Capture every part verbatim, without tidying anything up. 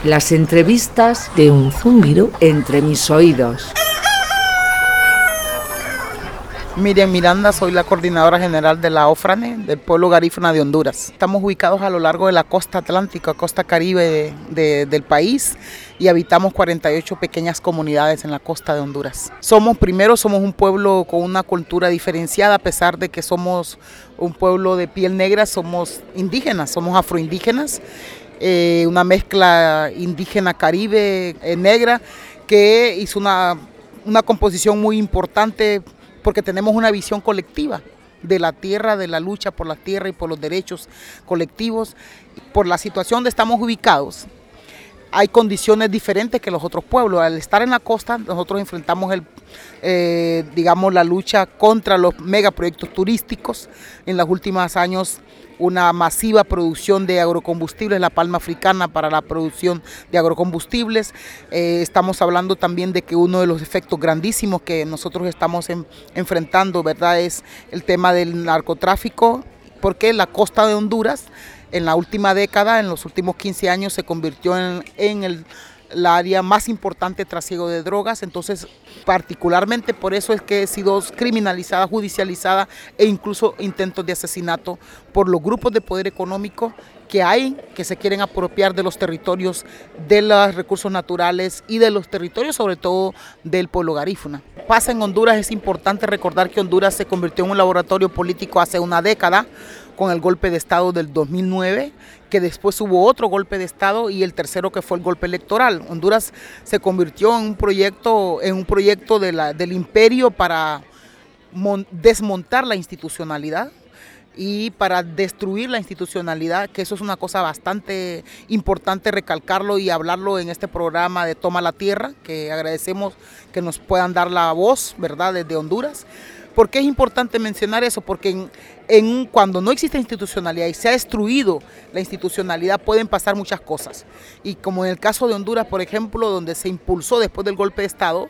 Las entrevistas de un zumbido entre mis oídos. Miriam Miranda, soy la coordinadora general de la OFRANE, del pueblo garífuna de Honduras. Estamos ubicados a lo largo de la costa atlántica, costa caribe de, de, del país, y habitamos cuarenta y ocho pequeñas comunidades en la costa de Honduras. Somos, primero, somos un pueblo con una cultura diferenciada, a pesar de que somos un pueblo de piel negra, somos indígenas, somos afroindígenas, eh, una mezcla indígena caribe eh, negra que hizo una, una composición muy importante, porque tenemos una visión colectiva de la tierra, de la lucha por la tierra y por los derechos colectivos. Por la situación donde estamos ubicados, hay condiciones diferentes que los otros pueblos. Al estar en la costa, nosotros enfrentamos el, eh, digamos, la lucha contra los megaproyectos turísticos. En los últimos años, una masiva producción de agrocombustibles, la palma africana para la producción de agrocombustibles. Eh, estamos hablando también de que uno de los efectos grandísimos que nosotros estamos en, enfrentando, ¿verdad?, es el tema del narcotráfico, porque la costa de Honduras, en la última década, en los últimos quince años, se convirtió en, en el, la área más importante de trasiego de drogas. Entonces, particularmente por eso es que he sido criminalizada, judicializada e incluso intentos de asesinato por los grupos de poder económico que hay, que se quieren apropiar de los territorios, de los recursos naturales y de los territorios, sobre todo del pueblo garífuna. Pasa en Honduras, es importante recordar que Honduras se convirtió en un laboratorio político hace una década, con el golpe de Estado del dos mil nueve, que después hubo otro golpe de Estado y el tercero, que fue el golpe electoral. Honduras se convirtió en un proyecto, en un proyecto de la, del imperio para desmontar la institucionalidad y para destruir la institucionalidad, que eso es una cosa bastante importante recalcarlo y hablarlo en este programa de Toma la Tierra, que agradecemos que nos puedan dar la voz, ¿verdad?, desde Honduras. ¿Por qué es importante mencionar eso? Porque en, en, cuando no existe institucionalidad y se ha destruido la institucionalidad, pueden pasar muchas cosas. Y como en el caso de Honduras, por ejemplo, donde se impulsó después del golpe de Estado,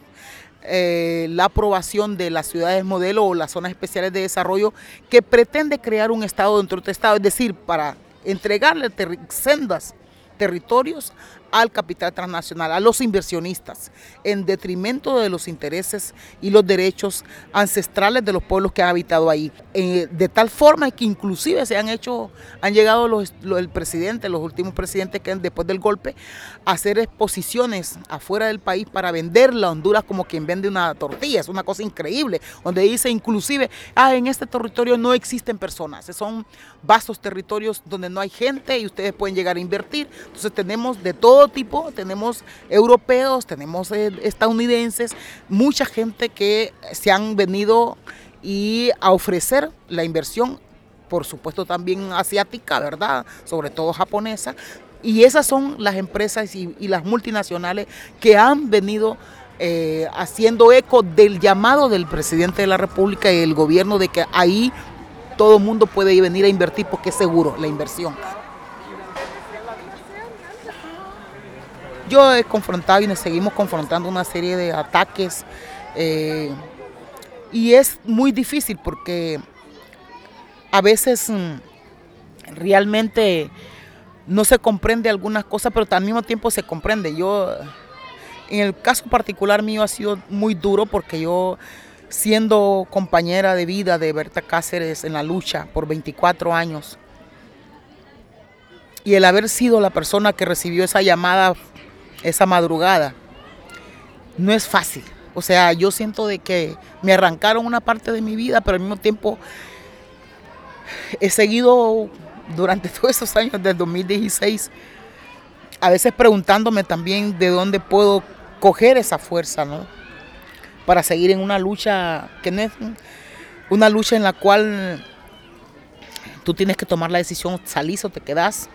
eh, la aprobación de las ciudades modelo o las zonas especiales de desarrollo, que pretende crear un Estado dentro de otro Estado, es decir, para entregarle ter sendas territorios al capital transnacional, a los inversionistas, en detrimento de los intereses y los derechos ancestrales de los pueblos que han habitado ahí. Eh, de tal forma que inclusive se han hecho, han llegado los, los, el presidente, los últimos presidentes que después del golpe, a hacer exposiciones afuera del país para venderla a Honduras como quien vende una tortilla. Es una cosa increíble, donde dice inclusive, ah, en este territorio no existen personas, son vastos territorios donde no hay gente y ustedes pueden llegar a invertir. Entonces tenemos de todo tipo, tenemos europeos, tenemos eh, estadounidenses, mucha gente que se han venido y a ofrecer la inversión, por supuesto también asiática, ¿verdad?, sobre todo japonesa, y esas son las empresas y, y las multinacionales que han venido eh, haciendo eco del llamado del presidente de la República y del gobierno de que ahí todo el mundo puede venir a invertir porque es seguro la inversión. Yo he confrontado y nos seguimos confrontando una serie de ataques eh, y es muy difícil porque a veces mm, realmente no se comprende algunas cosas, pero al mismo tiempo se comprende. Yo, en el caso particular mío, ha sido muy duro porque yo, siendo compañera de vida de Berta Cáceres en la lucha por veinticuatro años, y el haber sido la persona que recibió esa llamada esa madrugada, no es fácil. O sea, yo siento de que me arrancaron una parte de mi vida, pero al mismo tiempo he seguido durante todos esos años, desde dos mil dieciséis, a veces preguntándome también de dónde puedo coger esa fuerza, ¿no?, para seguir en una lucha que no es una lucha en la cual tú tienes que tomar la decisión, salís o te quedás,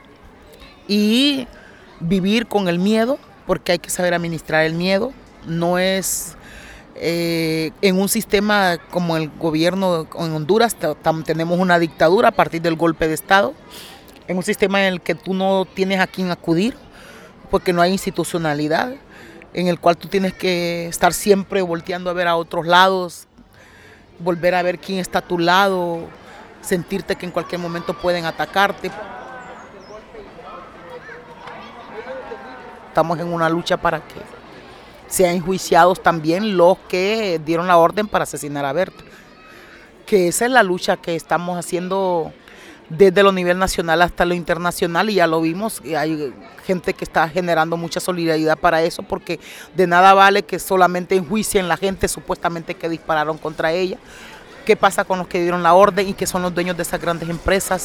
y vivir con el miedo, porque hay que saber administrar el miedo. No es eh, en un sistema como el gobierno en Honduras, tenemos una dictadura a partir del golpe de Estado, en un sistema en el que tú no tienes a quién acudir, porque no hay institucionalidad, en el cual tú tienes que estar siempre volteando a ver a otros lados, volver a ver quién está a tu lado, sentirte que en cualquier momento pueden atacarte. estamos en una lucha para que sean enjuiciados también los que dieron la orden para asesinar a Berta. Que esa es la lucha que estamos haciendo desde lo nivel nacional hasta lo internacional, y ya lo vimos, y hay gente que está generando mucha solidaridad para eso, porque de nada vale que solamente enjuicien la gente supuestamente que dispararon contra ella. ¿Qué pasa con los que dieron la orden y que son los dueños de esas grandes empresas?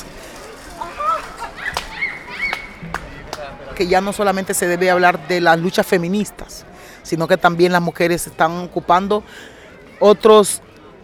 Que ya no solamente se debe hablar de las luchas feministas, sino que también las mujeres están ocupando otros,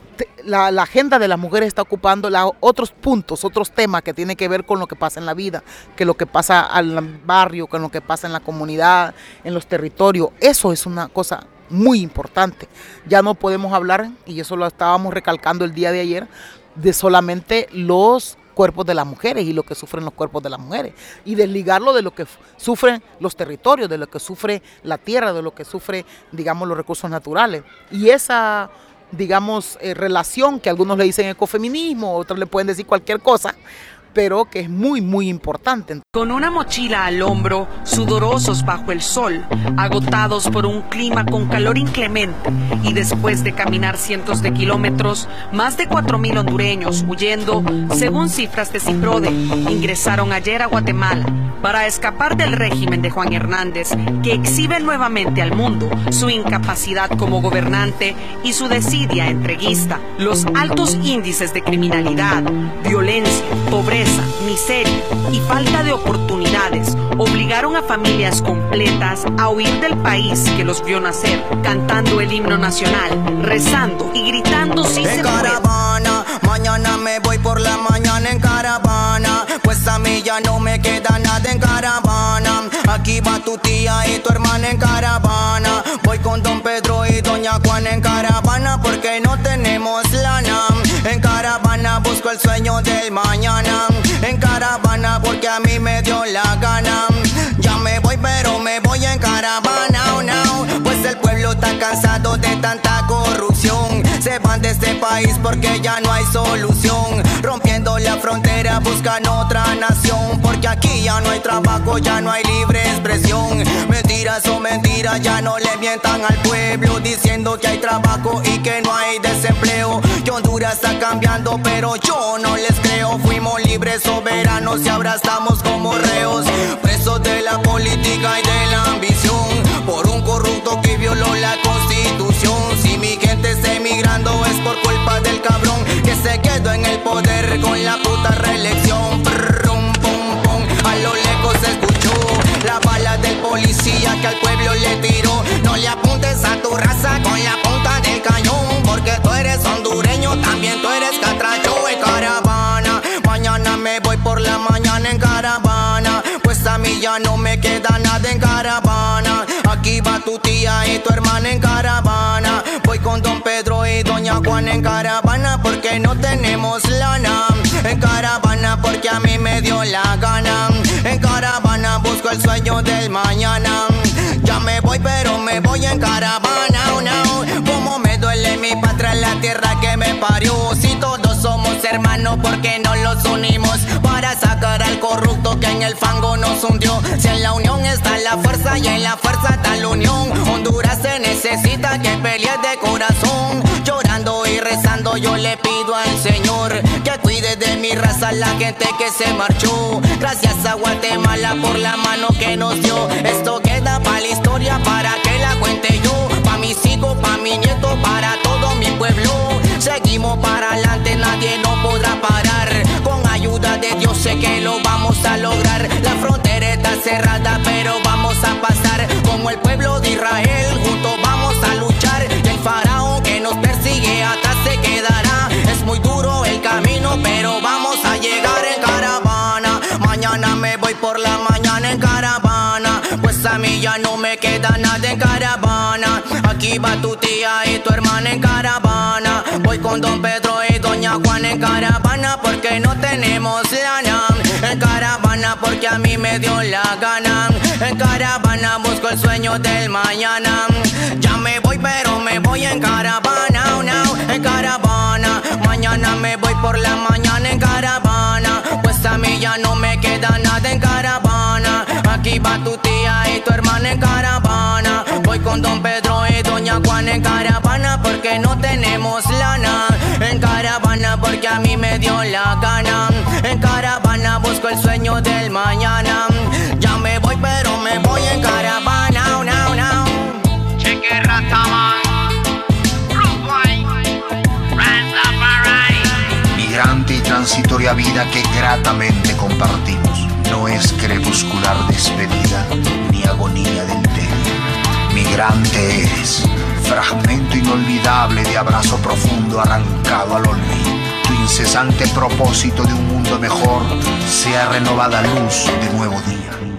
la, la agenda de las mujeres está ocupando la, otros puntos, otros temas que tienen que ver con lo que pasa en la vida, que lo que pasa al barrio, con lo que pasa en la comunidad, en los territorios. Eso es una cosa muy importante. Ya no podemos hablar, y eso lo estábamos recalcando el día de ayer, de solamente los cuerpos de las mujeres y lo que sufren los cuerpos de las mujeres, y desligarlo de lo que sufren los territorios, de lo que sufre la tierra, de lo que sufre, digamos, los recursos naturales. Y esa, digamos, eh, relación que algunos le dicen ecofeminismo, otros le pueden decir cualquier cosa, pero que es muy, muy importante. Con una mochila al hombro, sudorosos bajo el sol, agotados por un clima con calor inclemente, y después de caminar cientos de kilómetros, más de cuatro mil hondureños huyendo, según cifras de CIPRODE, ingresaron ayer a Guatemala para escapar del régimen de Juan Hernández, que exhibe nuevamente al mundo su incapacidad como gobernante y su desidia entreguista. Los altos índices de criminalidad, violencia, pobreza, miseria y falta de oportunidades obligaron a familias completas a huir del país que los vio nacer, cantando el himno nacional, rezando y gritando sí se puede. En caravana, mañana me voy por la mañana en caravana, pues a mí ya no me queda nada en caravana. Aquí va tu tía y tu hermana en caravana, voy con don Pedro y doña Juana en caravana, porque no tenemos lana. En caravana busco el sueño del mañana, en caravana porque a mí me dio la gana. Ya me voy pero me voy en caravana, oh no, pues el pueblo está cansado de tanta corrupción. Se van de este país porque ya no hay solución, rompiendo la frontera buscan otra nación, porque aquí ya no hay trabajo, ya no hay libre expresión. Mentiras o mentiras, ya no le mientan al pueblo, diciendo que hay trabajo y que no hay desempleo. Que Honduras está cambiando pero yo no les creo. Fuimos libres, soberanos y ahora estamos como reos, presos de la política y de la ambición, por un corrupto que violó la constitución. Si mi gente está emigrando es por culpa del cabrón que se quedó en el poder con la puta reelección. Prum, pum, pum. A lo lejos se escuchó la bala del policía que al pueblo le tiró. No le apuntes a tu raza con la punta del cañón, porque tú eres hondureño, también tú eres catracho. En caravana, mañana me voy por la mañana en caravana, pues a mí ya no me queda nada en caravana. Aquí va tu tía y tu hermana en caravana, voy con don Pedro y doña Juana en caravana, porque no tenemos lana. En caravana porque a mí me dio la gana, en caravana busco el sueño del mañana. Ya me voy pero me voy en caravana, oh no, como me duele mi patria, la tierra que me parió. Si todos somos hermanos, ¿por qué no los unimos para sacar al corrupto que en el fango nos hundió? Si en la unión está la fuerza y en la fuerza está la unión, Honduras se necesita que pelee de corazón. Llorando y rezando yo le pido al Señor que cuide de mi raza, la gente que se marchó. Gracias a Guatemala por la mano que nos dio. Esto queda para la historia, para que la cuente yo, pa' mis hijos, pa' mi nieto, para todo mi pueblo. Seguimos para adelante, nadie nos podrá parar. Con ayuda de Dios sé que lo vamos a lograr. La frontera está cerrada pero vamos a pasar. Como el pueblo de Israel juntos vamos a luchar, y el faraón que nos persigue atrás se quedará. Es muy duro el camino pero vamos a llegar en caravana. Mañana me voy por la mañana en caravana, pues a mí ya no me queda nada en caravana. Aquí va tu tía y tu hermana en caravana, voy con don Pedro y doña Juana en caravana, porque no tenemos lana. En caravana porque a mí me dio la gana, en caravana busco el sueño del mañana. Ya me voy pero me voy en caravana, oh no, en caravana. Mañana me voy por la mañana en caravana, pues a mí ya no me queda nada en caravana. Aquí va tu tía y tu hermana en caravana. Voy con don Pedro y doña Juana en caravana porque no tenemos lana. En caravana porque a mí me dio la gana. En caravana busco el sueño del mañana. Ya me voy pero me voy en caravana. Now, now, now. Cheque Rastaman, Rootboy, Rastafari. Migrante y transitoria vida que gratamente compartimos. No es crepuscular despedida ni agonía del tedio. Migrante eres, fragmento inolvidable de abrazo profundo arrancado al olvido. Tu incesante propósito de un mundo mejor sea renovada luz de nuevo día.